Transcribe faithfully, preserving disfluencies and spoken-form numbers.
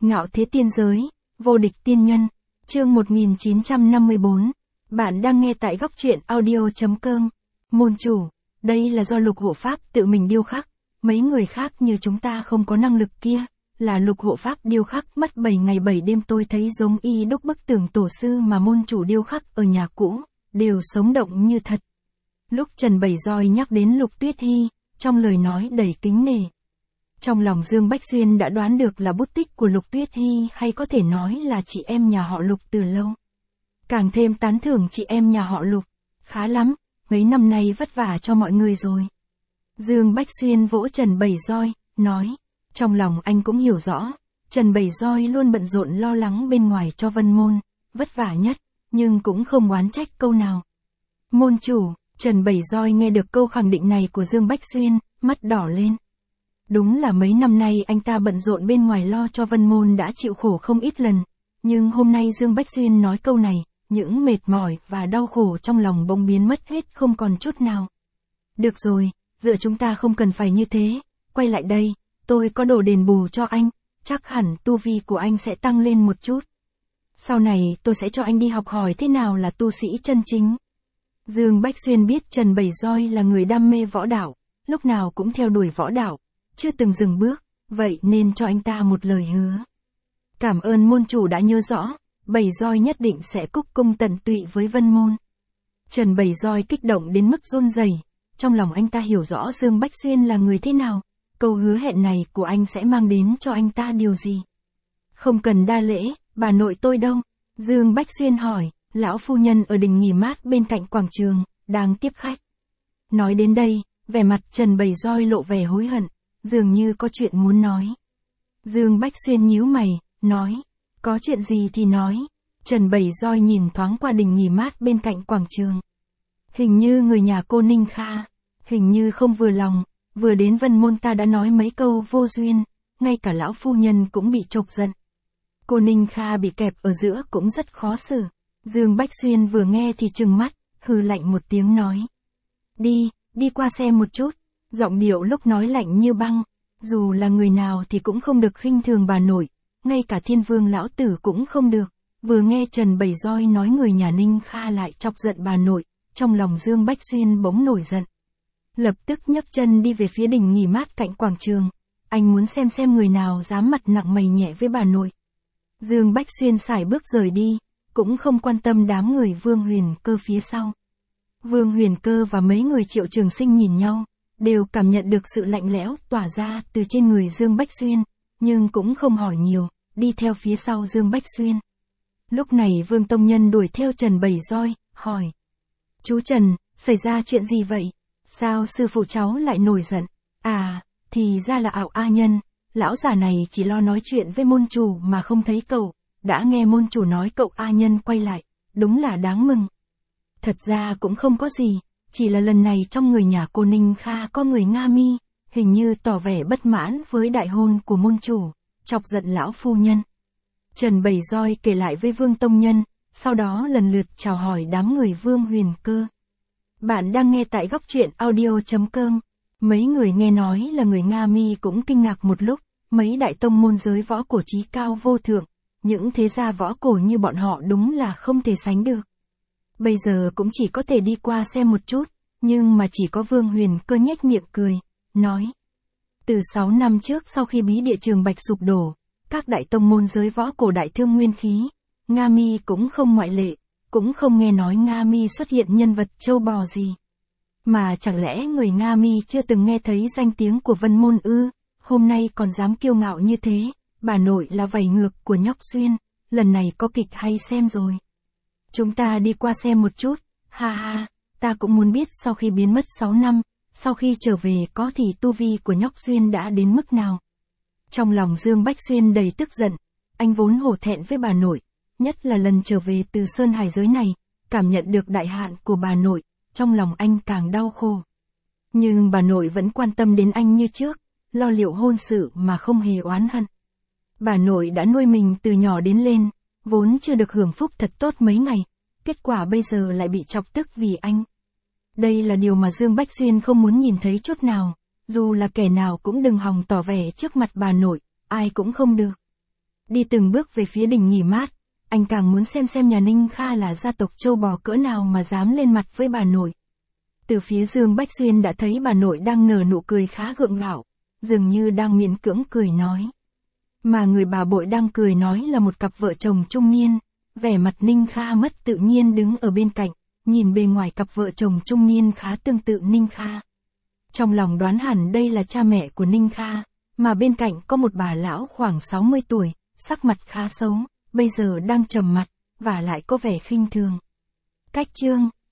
Ngạo thế tiên giới, vô địch tiên nhân, chương một nghìn chín trăm năm mươi tư. Bạn đang nghe tại góc truyện audio.com. Môn chủ, đây là do Lục Hộ Pháp tự mình điêu khắc, mấy người khác như chúng ta không có năng lực kia, là Lục Hộ Pháp điêu khắc mất bảy ngày bảy đêm, tôi thấy giống y đúc bức tường tổ sư mà môn chủ điêu khắc ở nhà cũ, đều sống động như thật. Lúc Trần Bảy Roi nhắc đến Lục Tuyết Hy, trong lời nói đầy kính nể. Trong lòng Dương Bách Xuyên đã đoán được là bút tích của Lục Tuyết Hy, hay có thể nói là chị em nhà họ Lục từ lâu. Càng thêm tán thưởng chị em nhà họ Lục, khá lắm, mấy năm nay vất vả cho mọi người rồi. Dương Bách Xuyên vỗ Trần Bảy Roi, nói, trong lòng anh cũng hiểu rõ, Trần Bảy Roi luôn bận rộn lo lắng bên ngoài cho Vân Môn, vất vả nhất, nhưng cũng không oán trách câu nào. Môn chủ, Trần Bảy Roi nghe được câu khẳng định này của Dương Bách Xuyên, mắt đỏ lên. Đúng là mấy năm nay anh ta bận rộn bên ngoài lo cho Vân Môn đã chịu khổ không ít lần, nhưng hôm nay Dương Bách Xuyên nói câu này, những mệt mỏi và đau khổ trong lòng bỗng biến mất hết không còn chút nào. Được rồi, giữa chúng ta không cần phải như thế, quay lại đây, tôi có đồ đền bù cho anh, chắc hẳn tu vi của anh sẽ tăng lên một chút. Sau này tôi sẽ cho anh đi học hỏi thế nào là tu sĩ chân chính. Dương Bách Xuyên biết Trần Bảy Roi là người đam mê võ đạo, lúc nào cũng theo đuổi võ đạo, chưa từng dừng bước, vậy nên cho anh ta một lời hứa. Cảm ơn môn chủ đã nhớ rõ, Bảy Roi nhất định sẽ cúc cung tận tụy với Vân Môn. Trần Bảy Roi kích động đến mức run rẩy, trong lòng anh ta hiểu rõ Dương Bách Xuyên là người thế nào, câu hứa hẹn này của anh sẽ mang đến cho anh ta điều gì. Không cần đa lễ, bà nội tôi đâu? Dương Bách Xuyên hỏi, lão phu nhân ở đình nghỉ mát bên cạnh quảng trường, đang tiếp khách. Nói đến đây, vẻ mặt Trần Bảy Roi lộ vẻ hối hận, dường như có chuyện muốn nói. Dương Bách Xuyên nhíu mày, nói, có chuyện gì thì nói. Trần Bảy Roi nhìn thoáng qua đình nghỉ mát bên cạnh quảng trường. Hình như người nhà cô Ninh Kha, hình như không vừa lòng, vừa đến Vân Môn ta đã nói mấy câu vô duyên, ngay cả lão phu nhân cũng bị chọc giận. Cô Ninh Kha bị kẹp ở giữa cũng rất khó xử. Dương Bách Xuyên vừa nghe thì trừng mắt, hừ lạnh một tiếng nói. Đi, đi qua xem một chút. Giọng điệu lúc nói lạnh như băng, dù là người nào thì cũng không được khinh thường bà nội, ngay cả Thiên Vương lão tử cũng không được. Vừa nghe Trần Bảy Roi nói người nhà Ninh Kha lại chọc giận bà nội, trong lòng Dương Bách Xuyên bỗng nổi giận. Lập tức nhấc chân đi về phía đình nghỉ mát cạnh quảng trường, anh muốn xem xem người nào dám mặt nặng mày nhẹ với bà nội. Dương Bách Xuyên sải bước rời đi, cũng không quan tâm đám người Vương Huyền Cơ phía sau. Vương Huyền Cơ và mấy người Triệu Trường Sinh nhìn nhau, đều cảm nhận được sự lạnh lẽo tỏa ra từ trên người Dương Bách Xuyên, nhưng cũng không hỏi nhiều, đi theo phía sau Dương Bách Xuyên. Lúc này Vương Tông Nhân đuổi theo Trần Bảy Roi, hỏi. Chú Trần, xảy ra chuyện gì vậy? Sao sư phụ cháu lại nổi giận? À, thì ra là ảo A Nhân, lão già này chỉ lo nói chuyện với môn chủ mà không thấy cậu, đã nghe môn chủ nói cậu A Nhân quay lại, đúng là đáng mừng. Thật ra cũng không có gì. Chỉ là lần này trong người nhà cô Ninh Kha có người Nga Mi, hình như tỏ vẻ bất mãn với đại hôn của môn chủ, chọc giận lão phu nhân. Trần Bảy Roi kể lại với Vương Tông Nhân, sau đó lần lượt chào hỏi đám người Vương Huyền Cơ. Bạn đang nghe tại góc truyện audio.com. Mấy người nghe nói là người Nga Mi cũng kinh ngạc một lúc, mấy đại tông môn giới võ cổ chí cao vô thượng, những thế gia võ cổ như bọn họ đúng là không thể sánh được. Bây giờ cũng chỉ có thể đi qua xem một chút, nhưng mà chỉ có Vương Huyền Cơ nhếch miệng cười, nói. Từ sáu năm trước sau khi bí địa Trường Bạch sụp đổ, các đại tông môn giới võ cổ đại thương nguyên khí, Nga Mi cũng không ngoại lệ, cũng không nghe nói Nga Mi xuất hiện nhân vật châu bò gì. Mà chẳng lẽ người Nga Mi chưa từng nghe thấy danh tiếng của Vân Môn ư, hôm nay còn dám kiêu ngạo như thế, bà nội là vảy ngược của nhóc Xuyên, lần này có kịch hay xem rồi. Chúng ta đi qua xem một chút, ha ha, ta cũng muốn biết sau khi biến mất sáu năm, sau khi trở về có thì tu vi của nhóc Xuyên đã đến mức nào. Trong lòng Dương Bách Xuyên đầy tức giận, anh vốn hổ thẹn với bà nội, nhất là lần trở về từ Sơn Hải giới này, cảm nhận được đại hạn của bà nội, trong lòng anh càng đau khổ. Nhưng bà nội vẫn quan tâm đến anh như trước, lo liệu hôn sự mà không hề oán hận. Bà nội đã nuôi mình từ nhỏ đến lên, vốn chưa được hưởng phúc thật tốt mấy ngày, kết quả bây giờ lại bị chọc tức vì anh. Đây là điều mà Dương Bách Xuyên không muốn nhìn thấy chút nào, dù là kẻ nào cũng đừng hòng tỏ vẻ trước mặt bà nội, ai cũng không được. Đi từng bước về phía đình nghỉ mát, anh càng muốn xem xem nhà Ninh Kha là gia tộc châu bò cỡ nào mà dám lên mặt với bà nội. Từ phía Dương Bách Xuyên đã thấy bà nội đang nở nụ cười khá gượng gạo, dường như đang miễn cưỡng cười nói. Mà người bà bội đang cười nói là một cặp vợ chồng trung niên, vẻ mặt Ninh Kha mất tự nhiên đứng ở bên cạnh, nhìn bề ngoài cặp vợ chồng trung niên khá tương tự Ninh Kha. Trong lòng đoán hẳn đây là cha mẹ của Ninh Kha, mà bên cạnh có một bà lão khoảng sáu mươi tuổi, sắc mặt khá xấu, bây giờ đang trầm mặt, và lại có vẻ khinh thường. Cách chương